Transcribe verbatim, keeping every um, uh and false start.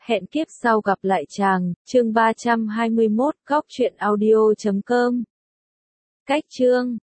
Hẹn kiếp sau gặp lại chàng, chương ba trăm hai mươi mốt, góc truyện audio chấm com. Cách chương